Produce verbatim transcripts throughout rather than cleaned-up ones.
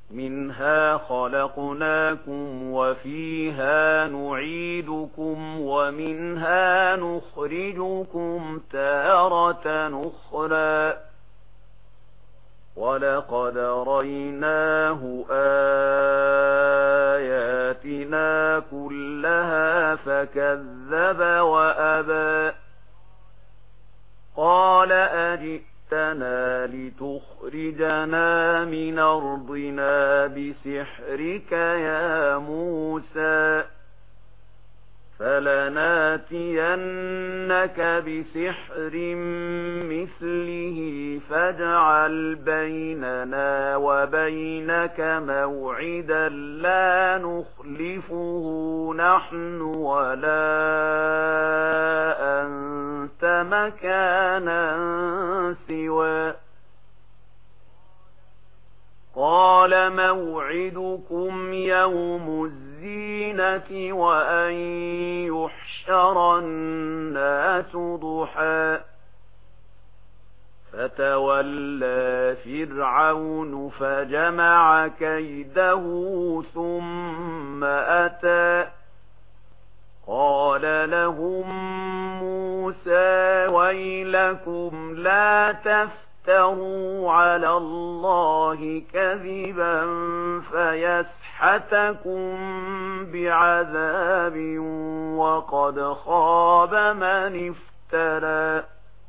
منها خلقناكم وفيها نعيدكم ومنها نخرجكم تارة أخرى ولقد رَأَيْنَاهُ آياتنا كلها فكذب وأبى قال أجئتنا لتخرجنا من أرضنا بسحرك يا موسى فلناتينك بسحر مثله فاجعل بيننا وبينك موعدا لا نخلفه نحن ولا أنت مكانا سوى قال موعدكم يوم الزينة وأن يحشر الناس ضحى فتولى فرعون فجمع كيده ثم أتى قال لهم موسى ويلكم لا تفتروا افتروا على الله كذبا فيسحتكم بعذاب وقد خاب من افترى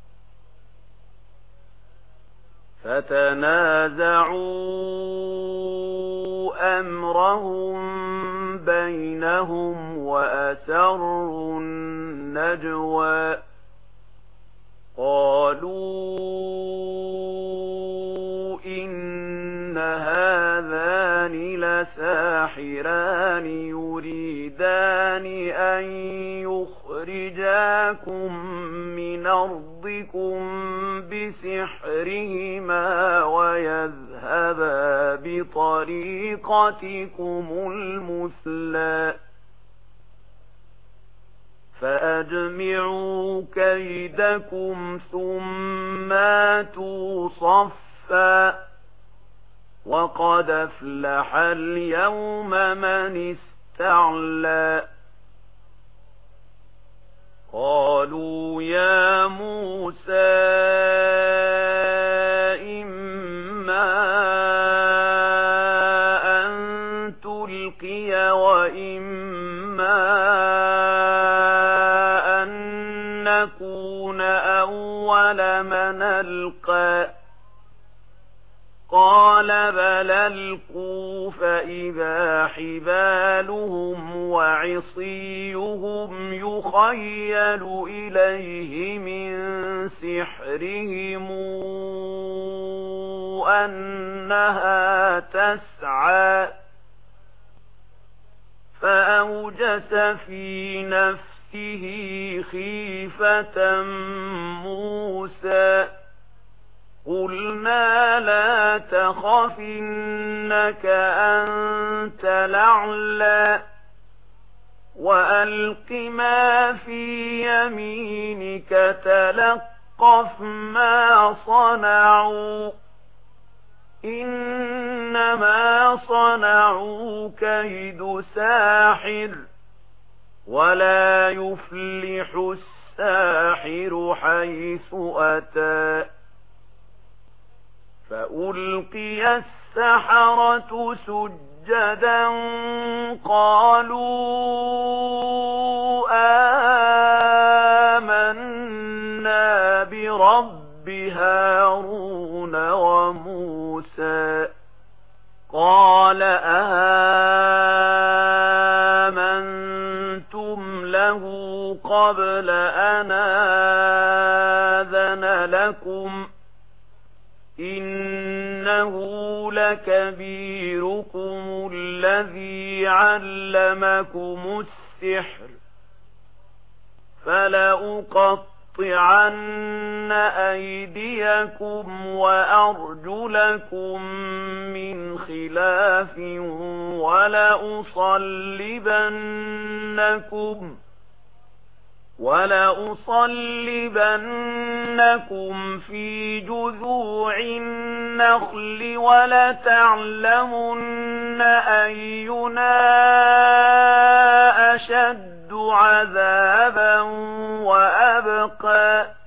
فتنازعوا أمرهم بينهم وأسروا النجوى قالوا إن هذان لساحران يريدان أن يخرجاكم من أرضكم بسحرهما ويذهبا بطريقتكم المثلى فأجمعوا كيدكم ثم آتوا صفا وقد أفلح اليوم من استعلى قالوا يا موسى إما أن تلقي وإما نكون أول من ألقى قال بل ألقوا فإذا حبالهم وعصيهم يخيل إليه من سحرهم أنها تسعى فأوجس في نفسه خيفة موسى قلنا لا تخف إنك أنت الأعلى وألق ما في يمينك تلقف ما صنعوا إنما صنعوا كيد ساحر ولا يفلح الساحر حيث أتى فألقي السحرة سجدا قالوا آمنا برب هارون وموسى قال آمنتم له قبل أن آذن لكم إنه لكبيركم الذي علمكم السحر فلأقطعن أيديكم وأرجلكم من خلاف ولأصلبنكم وَلَأُصَلِّبَنَّكُمْ فِي جُذُوعِ النَّخْلِ وَلَتَعْلَمُنَّ أَيُّنَا أَشَدُّ عَذَابًا وَأَبْقَىٰ